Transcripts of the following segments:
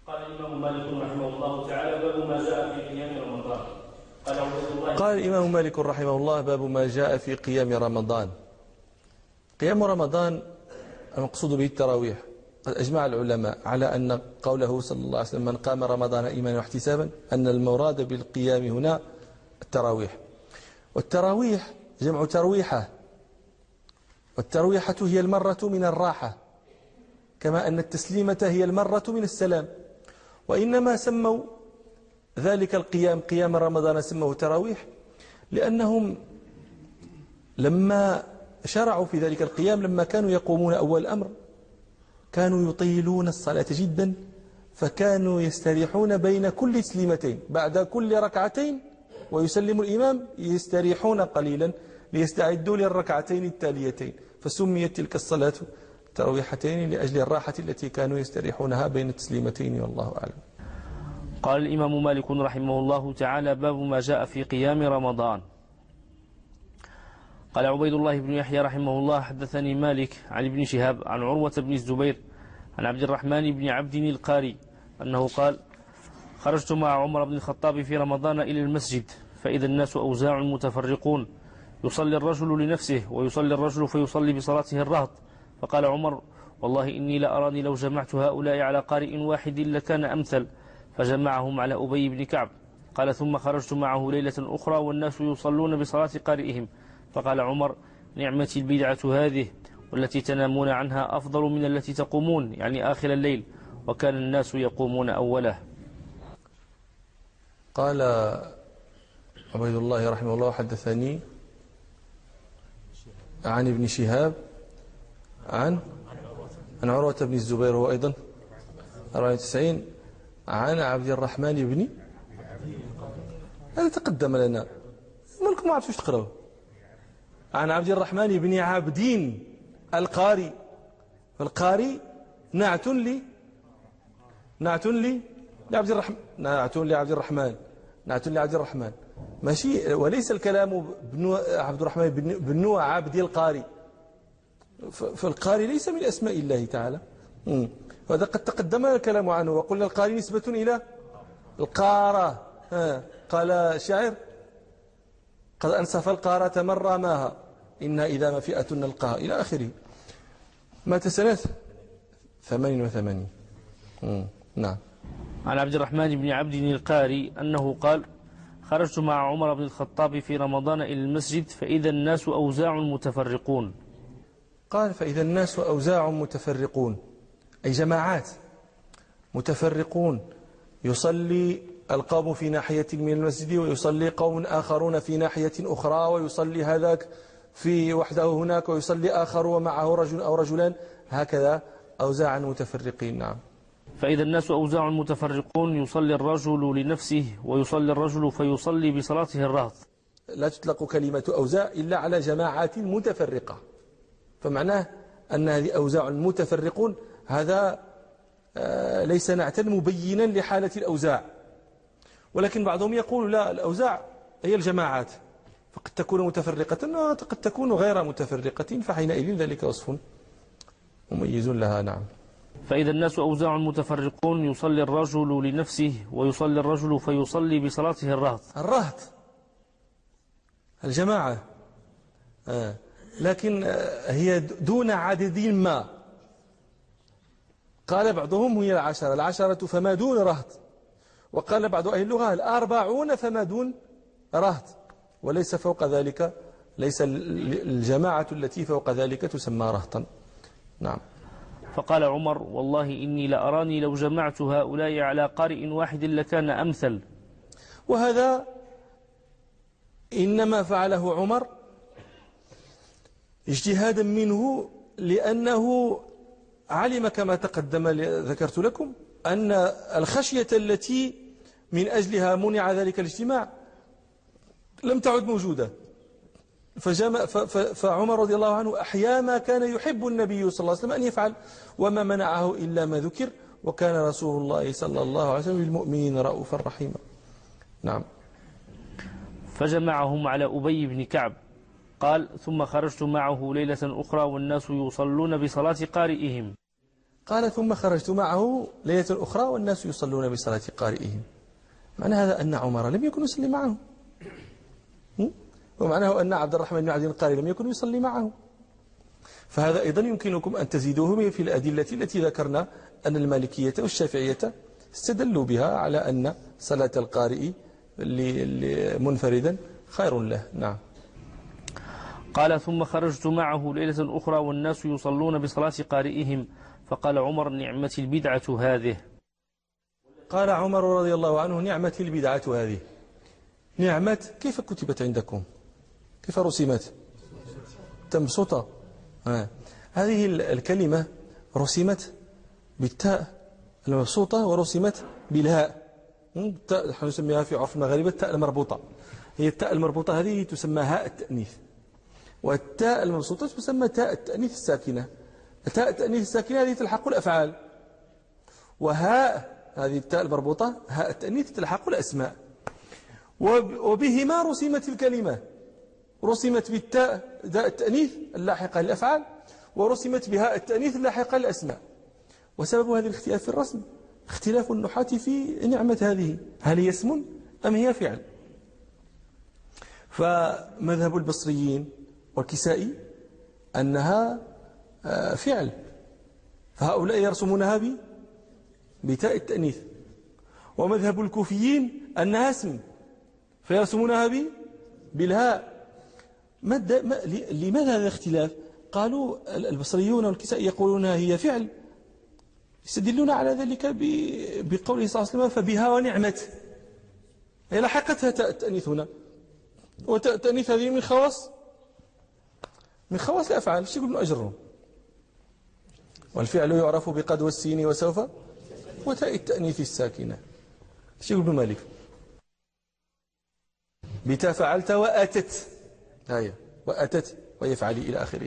قال الإمام مالك رحمه الله تعالى باب ما جاء في قيام رمضان. قال الإمام مالك رحمه الله باب ما جاء في قيام رمضان. قيام رمضان المقصود به التراويح. قد أجمع العلماء على أن قوله صلى الله عليه وسلم من قام رمضان إيمانا واحتسابا أن المراد بالقيام هنا التراويح. والتراويح جمع ترويحة، والترويحة هي المرة من الراحة، كما أن التسليمة هي المرة من السلام. وإنما سموا ذلك القيام قيام رمضان سموه تراويح لأنهم لما شرعوا في ذلك القيام لما كانوا يقومون أول الأمر كانوا يطيلون الصلاة جدا، فكانوا يستريحون بين كل تسليمتين، بعد كل ركعتين ويسلم الإمام يستريحون قليلا ليستعدوا للركعتين التاليتين، فسميت تلك الصلاة ترويحتين لأجل الراحة التي كانوا يستريحونها بين التسليمتين، والله أعلم. قال الإمام مالك رحمه الله تعالى باب ما جاء في قيام رمضان. قال عبيد الله بن يحيى رحمه الله حدثني مالك عن ابن شهاب عن عروة بن الزبير عن عبد الرحمن بن عبد القاري أنه قال خرجت مع عمر بن الخطاب في رمضان إلى المسجد فإذا الناس أوزاع متفرقون، يصلي الرجل لنفسه ويصلي الرجل فيصلي بصلاته الرهط. فقال عمر والله إني لأراني لو جمعت هؤلاء على قارئ واحد لكان أمثل، فجمعهم على أبي بن كعب. قال ثم خرجت معه ليلة أخرى والناس يصلون بصلاة قارئهم، فقال عمر نعمة البدعة هذه، والتي تنامون عنها أفضل من التي تقومون، يعني آخر الليل، وكان الناس يقومون أوله. قال عبيد الله رحمه الله حدثني عن ابن شهاب عن عروة بن الزبير هو أيضا 94 عن عبد الرحمن بن هذا تقدم لنا مالكم ما عرفتوش تقراوه. عن عبد الرحمن بن عابدين القاري، فالقاري نعت لعبد الرحمن ماشي، وليس الكلام عبد الرحمن بن عابد القاري، فالقاري ليس من أسماء الله تعالى. وهذا قد تقدم الكلام عنه وقلنا القاري نسبة إلى القارة. قال الشاعر قد أنسف القارة من رماها إنا إذا ما فئة نلقاها إلى آخره. مات سنة 88. نعم. عن عبد الرحمن بن عبد القاري أنه قال خرجت مع عمر بن الخطاب في رمضان إلى المسجد فإذا الناس أوزاع متفرقون. قال فإذا الناس أوزاع متفرقون أي جماعات متفرقون، يصلي القوم في ناحية من المسجد ويصلي قوم آخرون في ناحية أخرى، ويصلي هذاك في وحده هناك ويصلي آخر ومعه رجل أو رجلان، هكذا أوزاعا متفرقين. نعم. فإذا الناس أوزاع متفرقون يصلي الرجل لنفسه ويصلي الرجل فيصلي بصلاته الرهط. لا تطلق كلمة أوزاع إلا على جماعات متفرقة، فمعناه أن هذه أوزاع متفرقون هذا ليس نعتا مبينا لحالة الأوزاع، ولكن بعضهم يقول لا، الأوزاع هي الجماعات، فقد تكون متفرقة وقد تكون غير متفرقة، فحينئذ ذلك وصف مميز لها. نعم. فإذا الناس أوزاع متفرقون يصلي الرجل لنفسه ويصلي الرجل فيصلي بصلاته الرهط الجماعة، لكن هي دون عدد ما. قال بعضهم هي العشرة فما دون رهط، وقال بعض أهل اللغة 40 فما دون رهط، وليس فوق ذلك، ليس الجماعة التي فوق ذلك تسمى رهطا. نعم. فقال عمر والله إني لأراني لو جمعت هؤلاء على قارئ واحد لكان أمثل. وهذا إنما فعله عمر اجتهادا منه، لأنه علم كما تقدم ذكرت لكم أن الخشية التي من أجلها منع ذلك الاجتماع لم تعد موجودة، فعمر رضي الله عنه أحيا ما كان يحب النبي صلى الله عليه وسلم أن يفعل، وما منعه إلا ما ذكر، وكان رسول الله صلى الله عليه وسلم بالمؤمنين رؤوفا رحيما. نعم. فجمعهم على أبي بن كعب. قال ثم خرجت معه ليلة أخرى والناس يصلون بصلاة قارئهم. قال ثم خرجت معه ليلة أخرى والناس يصلون بصلاة قارئهم. معنى هذا أن عمر لم يكن يصلي معه، ومعناه أن عبد الرحمن بن عبد القاري لم يكن يصلي معه. فهذا أيضا يمكنكم أن تزيدوه في الأدلة التي ذكرنا أن المالكية والشافعية استدلوا بها على أن صلاة القارئ منفردا خير له. نعم. قال ثم خرجت معه ليلة أخرى والناس يصلون بصلاة قارئهم فقال عمر نعمة البدعة هذه. قال عمر رضي الله عنه نعمة البدعة هذه. نعمة كيف كتبت عندكم؟ كيف رسمت؟ تمسطة. هذه الكلمة رسمت بالتاء المبسوطة ورسمت بالهاء. التاء نحن نسميها في عرف المغاربة التاء المربوطة. هي التاء المربوطة هذه تسمى هاء التأنيث، والتاء المبسوطة تسمى تاء التأنيث الساكنة. تاء التأنيث الساكنة هذه تلحق الأفعال، وهاء هذه التاء المربوطة هاء التأنيث تلحق الأسماء. وبهما رسمت الكلمة، رسمت بالتاء داء التأنيث اللاحقة للأفعال، ورسمت بهاء التأنيث اللاحقة للأسماء. وسبب هذا الاختلاف في الرسم اختلاف النحاة في نعمة هذه، هل هي اسم أم هي فعل؟ فمذهب البصريين والكسائي أنها فعل، فهؤلاء يرسمونها بتاء التأنيث. ومذهب الكوفيين أنها اسم فيرسمونها بالهاء. لماذا هذا الاختلاف؟ قالوا البصريون والكسائي يقولون هي فعل، يستدلون على ذلك بقوله صلى الله عليه وسلم فبها ونعمت. هي لحقتها تاء التأنيث هنا، وتاء التأنيث هذه من خواص الأفعال. ايش يقول ابن أجرهم؟ والفعل يعرف بقد والسين وسوف وتاء التأنيث الساكنة. ايش يقول ابن مالك؟ بتا فعلت وأتت، هيا وأتت ويفعلي إلى آخره.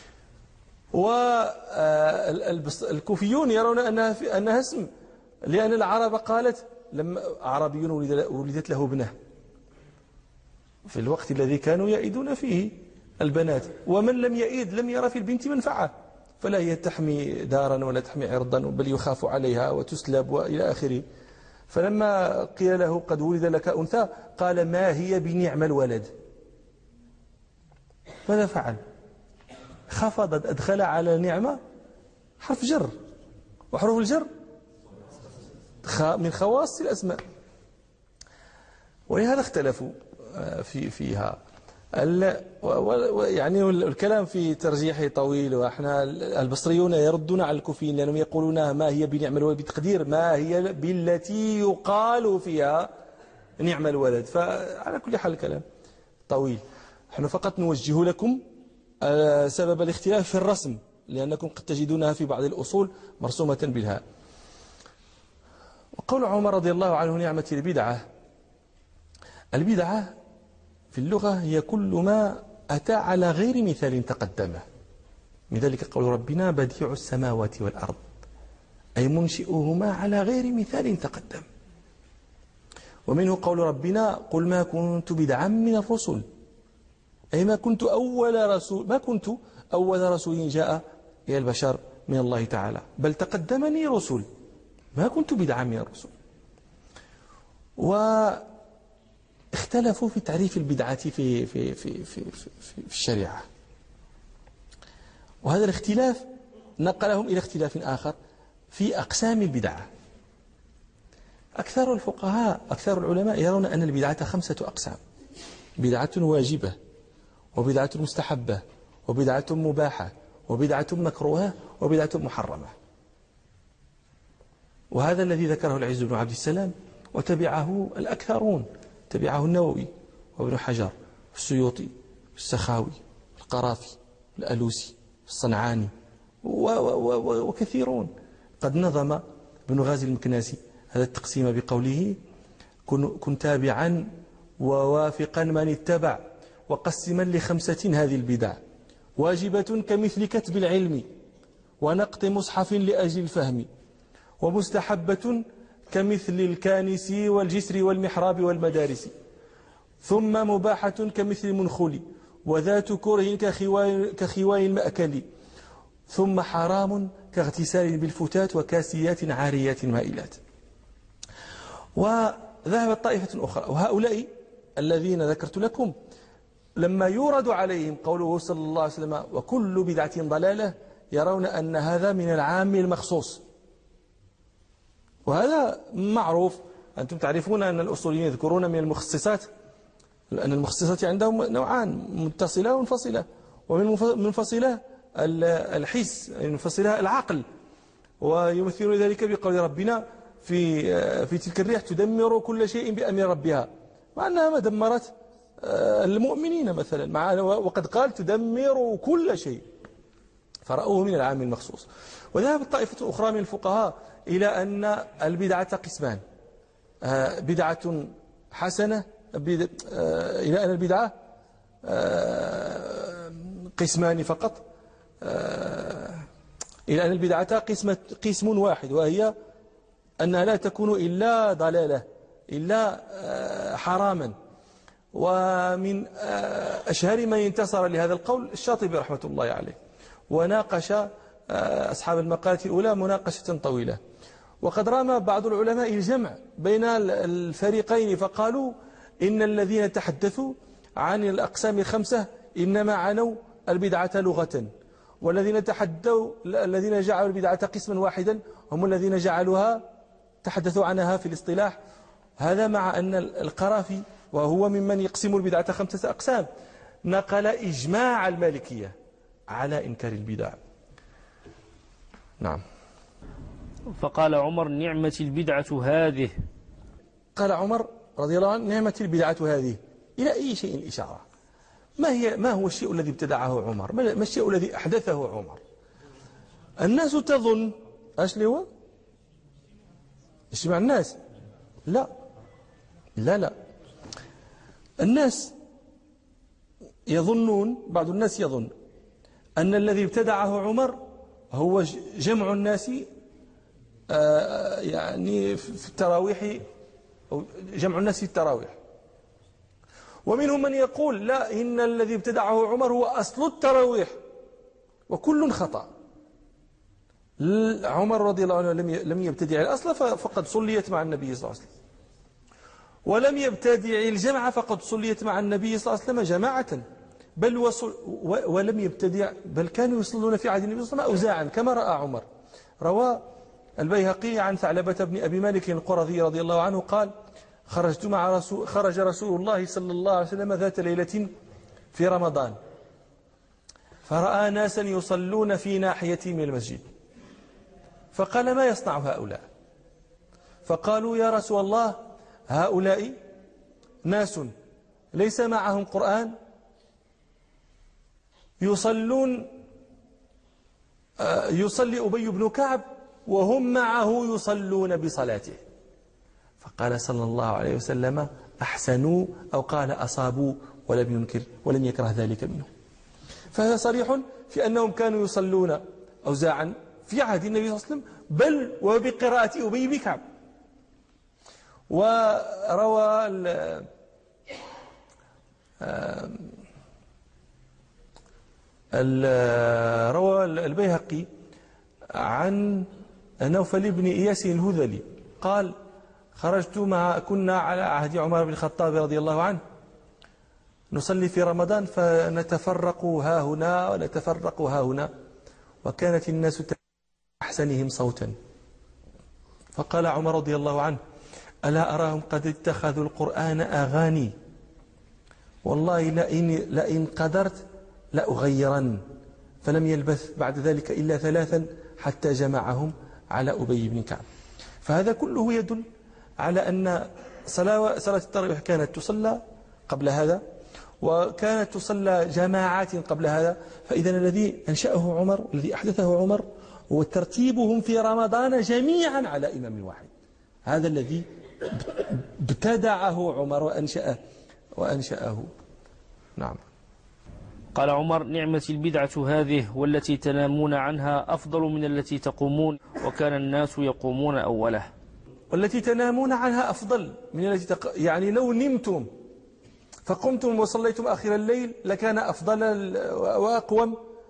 والكوفيون يرون أنها اسم، لأن العرب قالت لما عربي ولدت له ابنه في الوقت الذي كانوا يئدون فيه البنات، ومن لم يئد لم يرى في البنت منفعة، فلا هي تحمي دارا ولا تحمي عرضا، بل يخاف عليها وتسلب وإلى آخره. فلما قيل له قد ولد لك أنثى قال ما هي بنعم الولد. ماذا فعل؟ خفض أدخل على نعمة حرف جر، وحروف الجر من خواص الأسماء. ولهذا اختلفوا فيها. يعني الكلام في ترجيح طويل، وإحنا البصريون يردون على الكوفيين لأنهم يقولون ما هي بنعم الولد بتقدير ما هي بالتي يقال فيها نعم الولد. فعلى كل حال الكلام طويل، نحن فقط نوجه لكم سبب الاختلاف في الرسم، لأنكم قد تجدونها في بعض الأصول مرسومة بالهاء. وقول عمر رضي الله عنه نعمة البدعة. البدعة في اللغة هي كل ما أتى على غير مثال تقدمه، من ذلك قول ربنا بديع السماوات والأرض، أي منشئهما على غير مثال تقدم. ومنه قول ربنا قل ما كنت بدعا من الرسل، أي ما كنت أول رسول جاء إلى البشر من الله تعالى، بل تقدمني رسل، ما كنت بدعا من الرسل. واختلفوا في تعريف البدعة في الشريعة، وهذا الاختلاف نقلهم إلى اختلاف آخر في أقسام البدعة. أكثر الفقهاء أكثر العلماء يرون أن البدعة 5 أقسام: بدعة واجبة، وبدعة مستحبة، وبدعة مباحة، وبدعة مكروهة، وبدعة محرمة. وهذا الذي ذكره العز بن عبد السلام، وتبعه الأكثرون، تبعه النووي وابن حجر والسيوطي والسخاوي والقرافي والألوسي والصنعاني وكثيرون. قد نظم ابن غازي المكناسي هذا التقسيم بقوله كن تابعا ووافقا من اتبع، وقسما ل5 هذه البدع: واجبة كمثل كتب العلم، ونقط مصحف لأجل الفهم، ومستحبة كمثل الكانس والجسر والمحراب والمدارس، ثم مباحة كمثل المنخل، وذات كره كخواء المأكل، ثم حرام كاغتسال بالفتات وكاسيات عاريات مائلات. وذهبت طائفة أخرى، وهؤلاء الذين ذكرت لكم لما يورد عليهم قوله صلى الله عليه وسلم وكل بدعة ضلالة يرون أن هذا من العام المخصوص، وهذا معروف. أنتم تعرفون أن الأصوليين يذكرون من المخصصات أن المخصصات عندهم نوعان، متصلة ومنفصلة. ومن منفصلة الحس، منفصلة العقل، ويمثلون ذلك بقول ربنا في تلك الريح تدمر كل شيء بأمر ربها، مع أنها ما دمرت المؤمنين مثلا، وقد قال تدمر كل شيء، فرأوه من العام المخصوص. وذهبت طائفة أخرى من الفقهاء إلى أن البدعة قسمان، بدعة حسنة، إلى أن البدعة قسمان فقط، إلى أن البدعة قسم واحد، وهي أنها لا تكون إلا ضلالة، إلا حراما. ومن أشهر من انتصر لهذا القول الشاطبي رحمة الله عليه، وناقش أصحاب المقالة الأولى مناقشة طويلة. وقد رام بعض العلماء الجمع بين الفريقين، فقالوا إن الذين تحدثوا عن الأقسام الخمسة إنما عنوا البدعة لغة، والذين الذين جعلوا البدعة قسما واحدا هم الذين تحدثوا عنها في الاصطلاح. هذا مع أن القرافي وهو ممن يقسم البدعة 5 أقسام نقل إجماع المالكية على إنكار البدع. نعم. فقال عمر نعمة البدعة هذه. قال عمر رضي الله عنه نعمة البدعة هذه، إلى أي شيء الإشارة؟ ما هو الشيء الذي ابتدعه عمر؟ ما الشيء الذي أحدثه عمر؟ الناس تظن ايش اللي هو؟ اجتماع الناس؟ لا لا لا، الناس يظنون، بعض الناس يظن أن الذي ابتدعه عمر هو جمع الناس يعني في التراويح، أو جمع الناس في التراويح. ومنهم من يقول لا، إن الذي ابتدعه عمر هو أصل التراويح، وكل خطأ. عمر رضي الله عنه لم يبتدع الأصل فقد صليت مع النبي صلى الله عليه وسلم، ولم يبتدع الجمع فقد صليت مع النبي صلى الله عليه وسلم جماعة، ولم يبتدع، بل كانوا يصلون في عهد النبي صلى الله عليه وسلم أوزاعا كما رأى عمر. روى البيهقي عن ثعلبة بن أبي مالك القرظي رضي الله عنه قال خرج رسول الله صلى الله عليه وسلم ذات ليلة في رمضان، فرأى ناسا يصلون في ناحية من المسجد، فقال ما يصنع هؤلاء؟ فقالوا يا رسول الله هؤلاء ناس ليس معهم قرآن، يصلي أبي بن كعب وهم معه يصلون بصلاته. فقال صلى الله عليه وسلم أحسنوا، أو قال أصابوا، ولم ينكر ولم يكره ذلك منه. فهذا صريح في أنهم كانوا يصلون أوزاعا في عهد النبي صلى الله عليه وسلم، بل وبقراءة أبي بن كعب. وروى البيهقي عن نوفل بن إياس الهذلي قال كنا على عهد عمر بن الخطاب رضي الله عنه نصلي في رمضان، فنتفرق ها هنا ونتفرق ها هنا، وكانت الناس أحسنهم صوتا. فقال عمر رضي الله عنه ألا أراهم قد اتخذوا القرآن أغاني، والله لئن قدرت لأغيرن. فلم يلبث بعد ذلك إلا 3 حتى جمعهم على أبي بن كعب. فهذا كله يدل على أن صلاة التراويح كانت تصلى قبل هذا، وكانت تصلى جماعات قبل هذا. فإذا الذي أنشأه عمر، الذي أحدثه عمر، هو ترتيبهم في رمضان جميعا على إمام واحد. هذا الذي ابتدعه عمر وأنشأه. نعم. قال عمر نعمة البدعة هذه، والتي تنامون عنها أفضل من التي تقومون، وكان الناس يقومون أوله. والتي تنامون عنها أفضل من التي يعني لو نمتم فقمتم وصليتم آخر الليل لكان أفضل وأقوم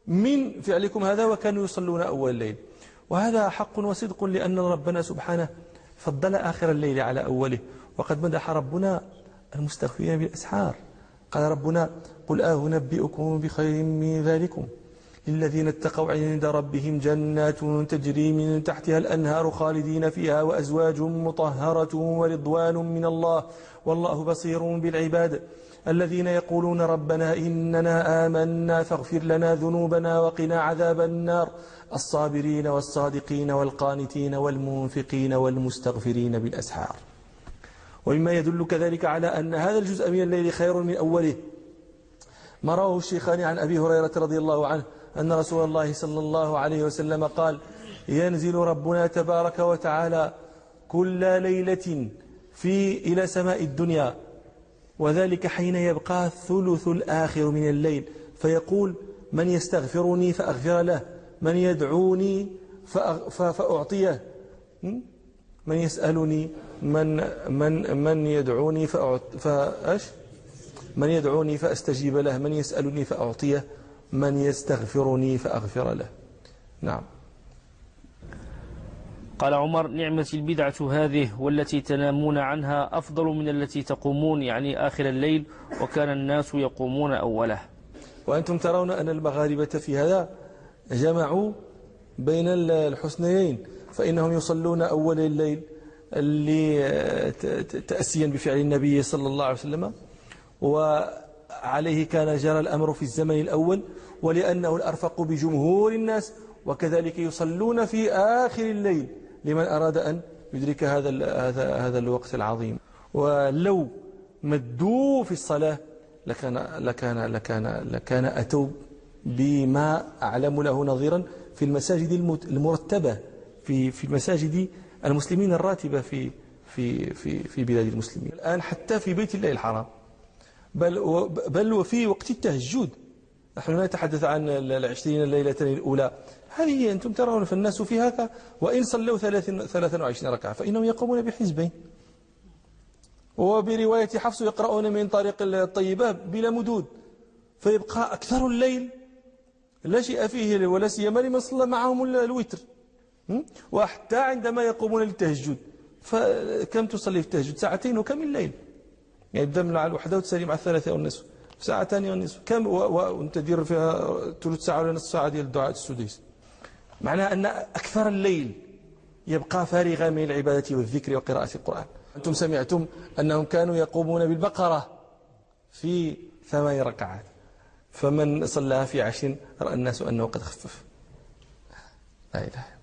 من فعلكم هذا وكانوا يصلون أول الليل. وهذا حق وصدق، لأن ربنا سبحانه فضل آخر الليل على أوله. وقد مدح ربنا المستغفرين بالأسحار. قال ربنا: قل أنبئكم بخير من ذلكم للذين اتقوا عند ربهم جنات تجري من تحتها الأنهار خالدين فيها وأزواج مطهرة ورضوان من الله والله بصير بالعباد الذين يقولون ربنا إننا آمنا فاغفر لنا ذنوبنا وقنا عذاب النار الصابرين والصادقين والقانتين والمنفقين والمستغفرين بالأسحار. ومما يدل كذلك على أن هذا الجزء من الليل خير من أوله ما رواه الشيخان عن أبي هريرة رضي الله عنه أن رسول الله صلى الله عليه وسلم قال: ينزل ربنا تبارك وتعالى كل ليلة إلى سماء الدنيا، وذلك حين يبقى الثلث الآخر من الليل، فيقول: من يستغفرني فأغفر له، من يدعوني فأعطيه، من يسألني من يدعوني من يدعوني فأستجيب له، من يسألني فأعطيه، من يستغفرني فأغفر له. نعم. قال عمر: نعمة البدعة هذه والتي تنامون عنها أفضل من التي تقومون، يعني آخر الليل، وكان الناس يقومون أوله. وأنتم ترون أن المغاربة في هذا جمعوا بين الحسنيين، فإنهم يصلون أول الليل تأسيا بفعل النبي صلى الله عليه وسلم، وعليه كان جرى الأمر في الزمن الأول، ولأنه الأرفق بجمهور الناس، وكذلك يصلون في آخر الليل لمن أراد أن يدرك هذا الوقت العظيم. ولو مدوا في الصلاة لكان أتوا بما أعلم له نظيرا في المساجد المرتبة في مساجد المسلمين الراتبة في بلاد المسلمين الآن، حتى في بيت الله الحرام، بل وفي وقت التهجد. نحن نتحدث عن 20 ليلة الأولى، هذه أنتم ترون في الناس فيها، وإن صلوا 23 ركعة فإنهم يقومون بحزبين. وبرواية حفص يقرؤون من طريق الطيبة بلا مدود، فيبقى أكثر الليل لا شيء فيه، ولا سيما لمن صلى معهم الوتر. وحتى عندما يقومون للتهجد، فكم تصلي في التهجد؟ ساعتين وكم الليل، يعني تبدأ من الوحدة وتسالي مع 3 والنصف، ساعتان والنصف، كم وانت تدير فيها ثلث ساعة ولا نصف ساعة ديال الدعاء السديس. معناه أن أكثر الليل يبقى فارغا من العبادة والذكر وقراءة القرآن. أنتم سمعتم أنهم كانوا يقومون بالبقرة في 8 ركعات، فمن صلاها في 10 رأى الناس أنه قد خفف. لا إله.